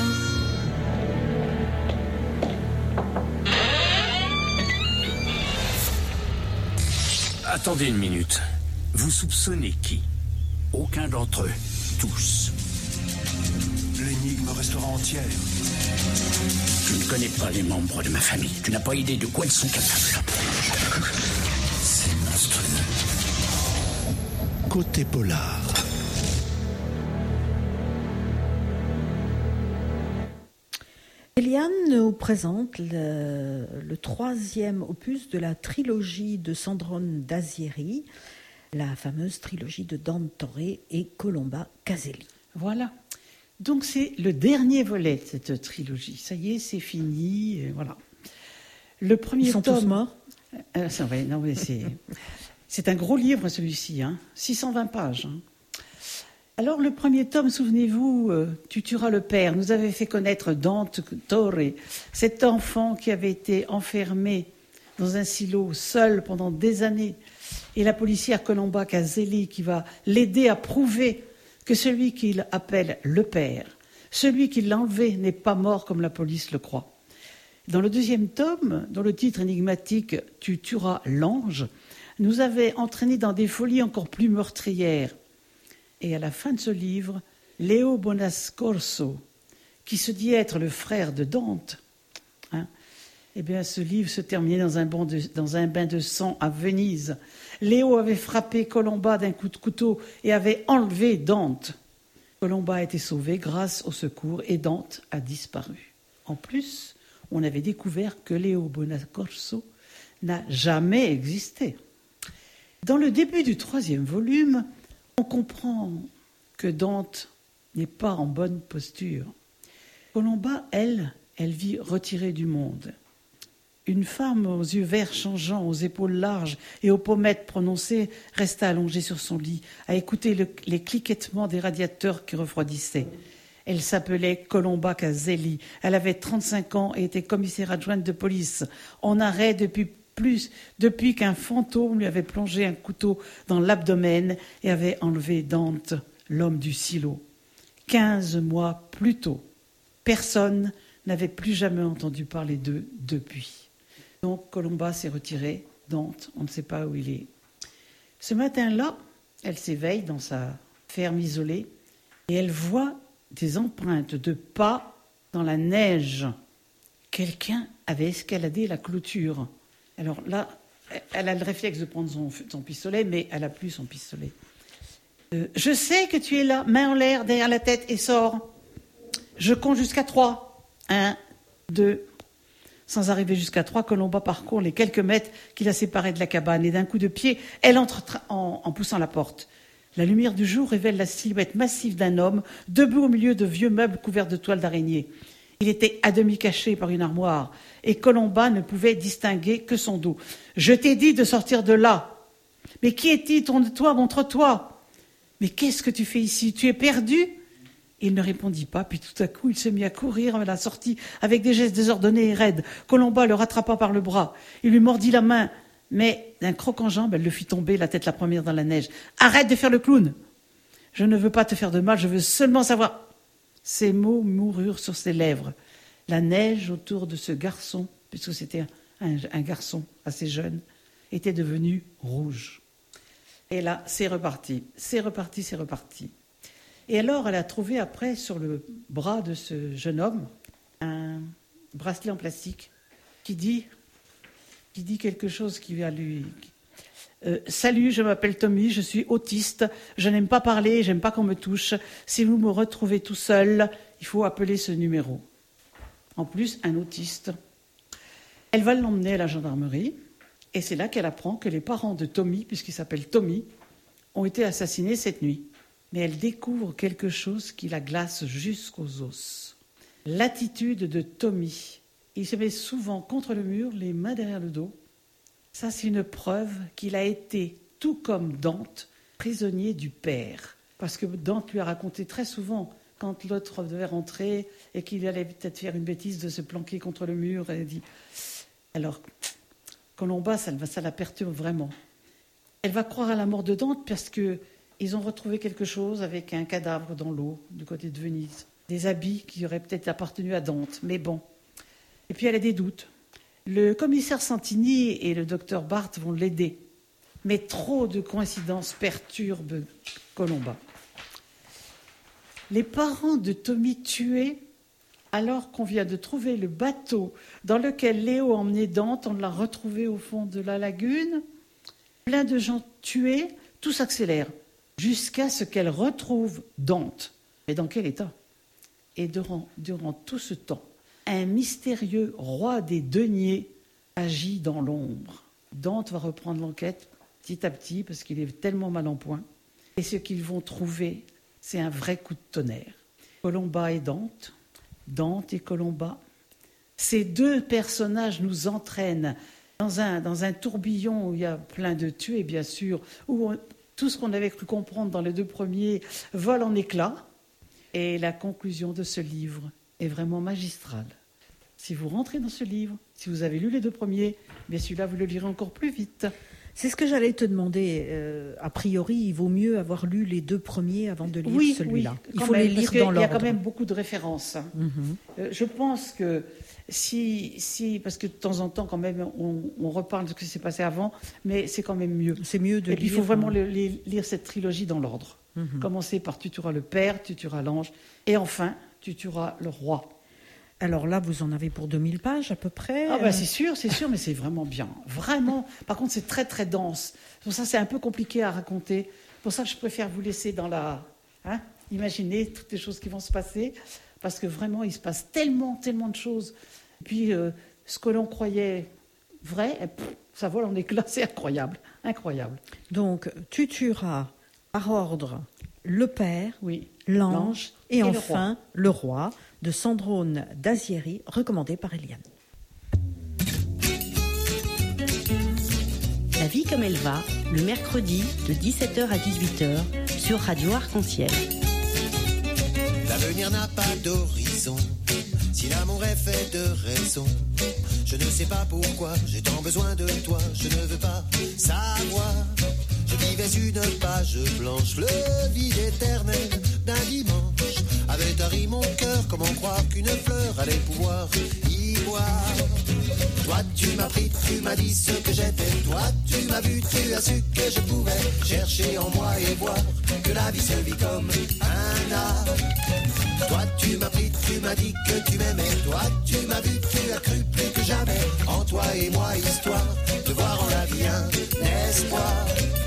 Speaker 6: Attendez une minute. Vous soupçonnez qui? Aucun d'entre eux. Tous.
Speaker 11: L'énigme restera entière.
Speaker 6: Je ne connais pas les membres de ma famille. Tu n'as pas idée de quoi ils sont capables.
Speaker 11: C'est monstrueux. Côté polar.
Speaker 1: Eliane nous présente le, le troisième opus de la trilogie de Sandrone Dazieri, la fameuse trilogie de Dante Torre et Colomba Caselli.
Speaker 4: Voilà. Donc c'est le dernier volet de cette trilogie. Ça y est, c'est fini. Et voilà. Le premier
Speaker 1: Ils sont
Speaker 4: tome,
Speaker 1: tous morts.
Speaker 4: Euh, ça, ouais, non, mais c'est, c'est un gros livre celui-ci, hein, six cent vingt pages. Hein. Alors le premier tome, souvenez-vous, euh, Tu tueras le père, nous avait fait connaître Dante Torre, cet enfant qui avait été enfermé dans un silo seul pendant des années, et la policière Colomba Caselli qui va l'aider à prouver que celui qu'il appelle le père, celui qui l'a enlevé, n'est pas mort comme la police le croit. Dans le deuxième tome, dont le titre énigmatique « Tu tueras l'ange », nous avait entraînés dans des folies encore plus meurtrières. Et à la fin de ce livre, Leo Bonascorso, qui se dit être le frère de Dante, hein, eh bien, ce livre se terminait dans un, bain de, dans un bain de sang à Venise. Léo avait frappé Colomba d'un coup de couteau et avait enlevé Dante. Colomba a été sauvé grâce au secours et Dante a disparu. En plus, on avait découvert que Leo Bonascorso n'a jamais existé. Dans le début du troisième volume, on comprend que Dante n'est pas en bonne posture. Colomba, elle, elle vit retirée du monde. Une femme aux yeux verts changeants, aux épaules larges et aux pommettes prononcées resta allongée sur son lit, à écouter le, les cliquettements des radiateurs qui refroidissaient. Elle s'appelait Colomba Caselli. Elle avait trente-cinq ans et était commissaire adjointe de police, en arrêt depuis plus, depuis qu'un fantôme lui avait plongé un couteau dans l'abdomen et avait enlevé Dante, l'homme du silo. Quinze mois plus tôt, personne n'avait plus jamais entendu parler d'eux depuis. Donc Colomba s'est retirée, Dante, on ne sait pas où il est. Ce matin-là, elle s'éveille dans sa ferme isolée et elle voit des empreintes de pas dans la neige. Quelqu'un avait escaladé la clôture. Alors là, elle a le réflexe de prendre son, son pistolet, mais elle n'a plus son pistolet. Euh, je sais que tu es là, main en l'air, derrière la tête, et sors. Je compte jusqu'à trois. Un, deux. Sans arriver jusqu'à trois, Colomba parcourt les quelques mètres qui la séparaient de la cabane. Et d'un coup de pied, elle entre en, en poussant la porte. La lumière du jour révèle la silhouette massive d'un homme, debout au milieu de vieux meubles couverts de toiles d'araignée. Il était à demi caché par une armoire, et Colomba ne pouvait distinguer que son dos. « Je t'ai dit de sortir de là. »« Mais qui est-il? Tourne-toi, montre-toi. »« Mais qu'est-ce que tu fais ici? Tu es perdu ?» Il ne répondit pas, puis tout à coup, il se mit à courir à la sortie avec des gestes désordonnés et raides. Colomba le rattrapa par le bras. Il lui mordit la main, mais d'un croc-en-jambe, elle le fit tomber, la tête la première dans la neige. « Arrête de faire le clown !»« Je ne veux pas te faire de mal, je veux seulement savoir... » Ces mots moururent sur ses lèvres. La neige autour de ce garçon, puisque c'était un, un garçon assez jeune, était devenue rouge. Et là, c'est reparti, c'est reparti, c'est reparti. Et alors, elle a trouvé après, sur le bras de ce jeune homme, un bracelet en plastique qui dit, qui dit quelque chose qui va lui... Euh, salut, je m'appelle Tommy, je suis autiste, je n'aime pas parler, j'aime pas qu'on me touche. Si vous me retrouvez tout seul, il faut appeler ce numéro. En plus, un autiste. Elle va l'emmener à la gendarmerie et c'est là qu'elle apprend que les parents de Tommy, puisqu'il s'appelle Tommy, ont été assassinés cette nuit. Mais elle découvre quelque chose qui la glace jusqu'aux os. L'attitude de Tommy. Il se met souvent contre le mur, les mains derrière le dos. Ça, c'est une preuve qu'il a été, tout comme Dante, prisonnier du père. Parce que Dante lui a raconté très souvent, quand l'autre devait rentrer et qu'il allait peut-être faire une bêtise de se planquer contre le mur, elle dit... Alors, Colomba, ça, ça la perturbe vraiment. Elle va croire à la mort de Dante parce qu'ils ont retrouvé quelque chose avec un cadavre dans l'eau du côté de Venise. Des habits qui auraient peut-être appartenu à Dante, mais bon. Et puis elle a des doutes. Le commissaire Santini et le docteur Barthes vont l'aider. Mais trop de coïncidences perturbent Colomba. Les parents de Tommy tués, alors qu'on vient de trouver le bateau dans lequel Léo a emmené Dante, on l'a retrouvé au fond de la lagune. Plein de gens tués, tout s'accélère, jusqu'à ce qu'elle retrouve Dante. Mais dans quel état ? Et durant, durant tout ce temps, un mystérieux roi des deniers agit dans l'ombre. Dante va reprendre l'enquête petit à petit parce qu'il est tellement mal en point. Et ce qu'ils vont trouver, c'est un vrai coup de tonnerre. Colomba et Dante, Dante et Colomba. Ces deux personnages nous entraînent dans un, dans un tourbillon où il y a plein de tués, bien sûr, où on, tout ce qu'on avait cru comprendre dans les deux premiers vole en éclats. Et la conclusion de ce livre est vraiment magistrale. Si vous rentrez dans ce livre, si vous avez lu les deux premiers, bien celui-là, vous le lirez encore plus vite.
Speaker 1: C'est ce que j'allais te demander. Euh, a priori, il vaut mieux avoir lu les deux premiers avant de lire
Speaker 4: oui,
Speaker 1: celui-là.
Speaker 4: Oui,
Speaker 1: il faut
Speaker 4: même,
Speaker 1: les lire
Speaker 4: parce
Speaker 1: dans l'ordre.
Speaker 4: Il y a quand même beaucoup de références. Hein.
Speaker 1: Mm-hmm.
Speaker 4: Euh, je pense que si, si, parce que de temps en temps, quand même, on, on reparle de ce qui s'est passé avant, mais c'est quand même mieux.
Speaker 1: C'est mieux de
Speaker 4: Et
Speaker 1: lire.
Speaker 4: puis, il faut vraiment
Speaker 1: hein.
Speaker 4: le, les, lire cette trilogie dans l'ordre.
Speaker 1: Mm-hmm.
Speaker 4: Commencer par Tu tueras le père, Tu tueras l'ange, et enfin, Tu tueras le roi.
Speaker 1: Alors là, vous en avez pour deux mille pages à peu près.
Speaker 4: Ah ben c'est sûr, c'est sûr, mais c'est vraiment bien. Vraiment. Par contre, c'est très, très dense. Pour ça, c'est un peu compliqué à raconter. Pour ça, je préfère vous laisser dans la... Hein, imaginer toutes les choses qui vont se passer. Parce que vraiment, il se passe tellement, tellement de choses. Et puis, euh, ce que l'on croyait vrai, pff, ça vole en éclats. C'est incroyable. Incroyable.
Speaker 1: Donc, tu tueras par ordre le père,
Speaker 4: oui,
Speaker 1: l'ange,
Speaker 4: l'ange
Speaker 1: et,
Speaker 4: et
Speaker 1: enfin le roi. le roi de Sandrone Dazieri, recommandé par Eliane.
Speaker 3: La vie comme elle va, le mercredi de dix-sept heures à dix-huit heures sur Radio Arc-en-Ciel.
Speaker 12: L'avenir n'a pas d'horizon, si l'amour est fait de raison. Je ne sais pas pourquoi, j'ai tant besoin de toi, je ne veux pas savoir. Je vivais une page blanche, le vide éternel d'un dimanche. Avait tari mon cœur, comment croire qu'une fleur allait pouvoir y voir. Toi tu m'as pris, tu m'as dit ce que j'étais. Toi tu m'as vu, tu as su que je pouvais chercher en moi et voir que la vie se vit comme un art. Toi tu m'as pris, tu m'as dit que tu m'aimais. Toi tu m'as vu, tu as cru plus que jamais en toi et moi, histoire de voir en la vie un espoir.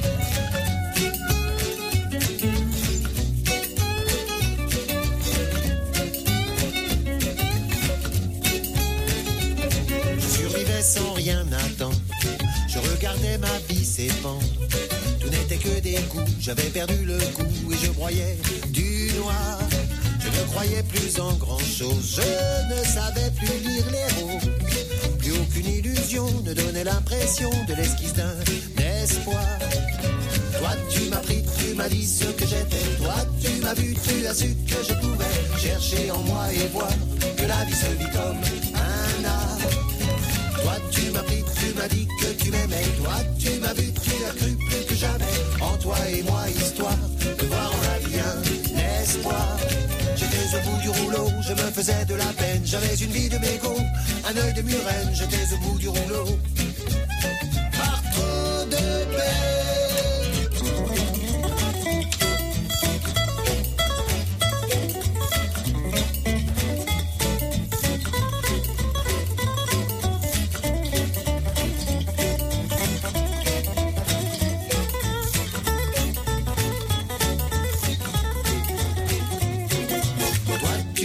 Speaker 12: Sans rien attendre, je regardais ma vie s'épandre. Tout n'était que des coups, j'avais perdu le goût et je broyais du noir. Je ne croyais plus en grand chose, je ne savais plus lire les mots. Plus aucune illusion ne donnait l'impression de l'esquisse d'un espoir. Toi tu m'as pris, tu m'as dit ce que j'étais. Toi tu m'as vu, tu as su que je pouvais chercher en moi et voir que la vie se vit comme un art. Toi tu m'as pris, tu m'as dit que tu m'aimais. Toi tu m'as vu, tu as cru plus que jamais en toi et moi, histoire de voir en la vie un espoir. J'étais au bout du rouleau, je me faisais de la peine. J'avais une vie de mégot, un œil de murène. J'étais au bout du rouleau, par trop de peine.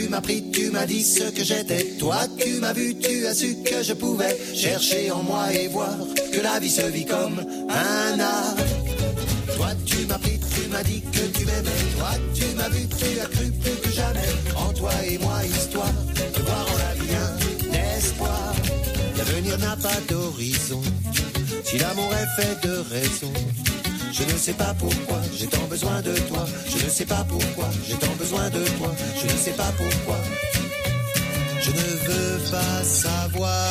Speaker 12: m'as pris, tu m'as dit ce que j'étais. Toi, tu m'as vu, tu as su que je pouvais chercher en moi et voir que la vie se vit comme un art. Toi, tu m'as pris, tu m'as dit que tu m'aimais. Toi, tu m'as vu, tu as cru plus que jamais en toi et moi, histoire de voir en la vie un espoir. L'avenir n'a pas d'horizon, si l'amour est fait de raison. Je ne sais pas pourquoi j'ai tant besoin de toi. Je ne sais pas pourquoi j'ai tant besoin de toi. Je ne sais pas pourquoi. Je ne veux pas savoir.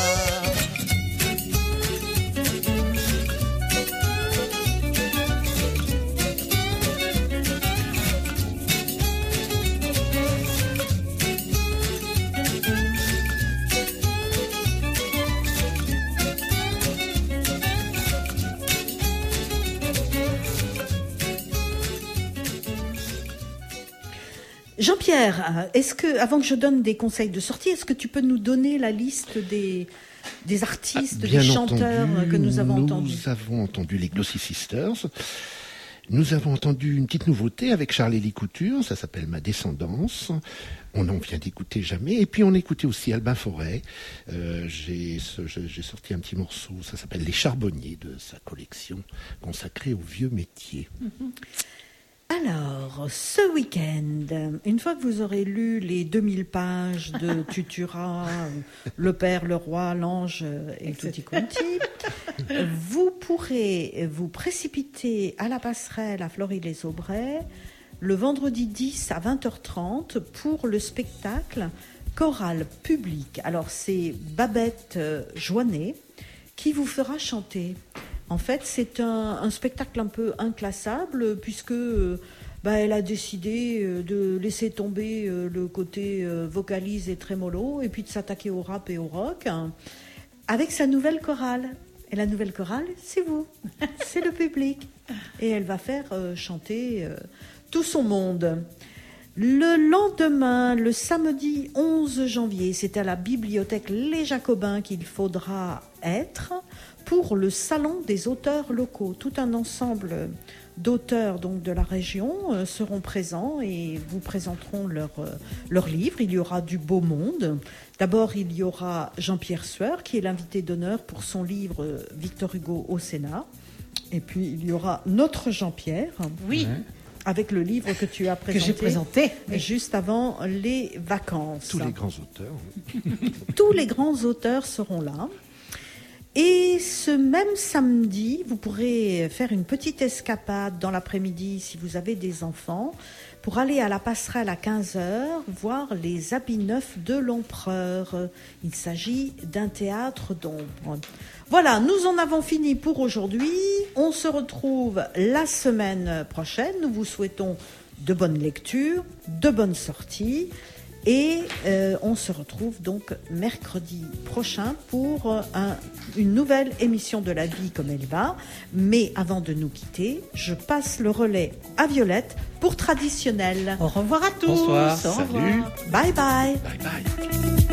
Speaker 1: Jean-Pierre, est-ce que, avant que je donne des conseils de sortie, est-ce que tu peux nous donner la liste des, des artistes,
Speaker 13: ah,
Speaker 1: des chanteurs
Speaker 13: entendu,
Speaker 1: que nous avons
Speaker 13: nous
Speaker 1: entendus?
Speaker 13: Nous avons entendu les Glossy Sisters. Nous avons entendu une petite nouveauté avec Charles-Élie Couture, ça s'appelle Ma Descendance. On en vient d'écouter jamais. Et puis on écoutait aussi Albin Forêt. Euh, j'ai, j'ai sorti un petit morceau, ça s'appelle Les Charbonniers, de sa collection consacrée aux vieux métiers.
Speaker 1: Mm-hmm. Alors, ce week-end, une fois que vous aurez lu les deux mille pages de Tutura, Le Père, le Roi, l'Ange et tutti quanti, vous pourrez vous précipiter à la passerelle à Fleury-les-Aubrais le vendredi dix à vingt heures trente pour le spectacle Chorale Publique. Alors, c'est Babette Joannet qui vous fera chanter. En fait, c'est un, un spectacle un peu inclassable puisque euh, bah, elle a décidé euh, de laisser tomber euh, le côté euh, vocalise et trémolo et puis de s'attaquer au rap et au rock hein, avec sa nouvelle chorale. Et la nouvelle chorale, c'est vous, c'est le public. Et elle va faire euh, chanter euh, tout son monde. Le lendemain, le samedi onze janvier, c'est à la bibliothèque Les Jacobins qu'il faudra être pour le salon des auteurs locaux. Tout un ensemble d'auteurs donc de la région euh, seront présents et vous présenteront leurs euh, leur livres. Il y aura du beau monde. D'abord, il y aura Jean-Pierre Sueur qui est l'invité d'honneur pour son livre euh, Victor Hugo au Sénat. Et puis, il y aura notre Jean-Pierre.
Speaker 4: Oui.
Speaker 1: Avec le livre que tu as présenté.
Speaker 4: Que j'ai présenté.
Speaker 1: Juste avant les vacances.
Speaker 13: Tous les grands auteurs.
Speaker 1: Tous les grands auteurs seront là. Et ce même samedi, vous pourrez faire une petite escapade dans l'après-midi si vous avez des enfants pour aller à la passerelle à quinze heures voir les habits neufs de l'empereur. Il s'agit d'un théâtre d'ombre. Voilà, nous en avons fini pour aujourd'hui. On se retrouve la semaine prochaine. Nous vous souhaitons de bonnes lectures, de bonnes sorties. Et euh, on se retrouve donc mercredi prochain pour euh, un, une nouvelle émission de La Vie comme elle va. Mais avant de nous quitter, je passe le relais à Violette pour Traditionnel.
Speaker 4: Au revoir à tous.
Speaker 5: Bonsoir.
Speaker 4: Au revoir.
Speaker 13: Salut.
Speaker 1: Bye bye.
Speaker 13: Bye bye.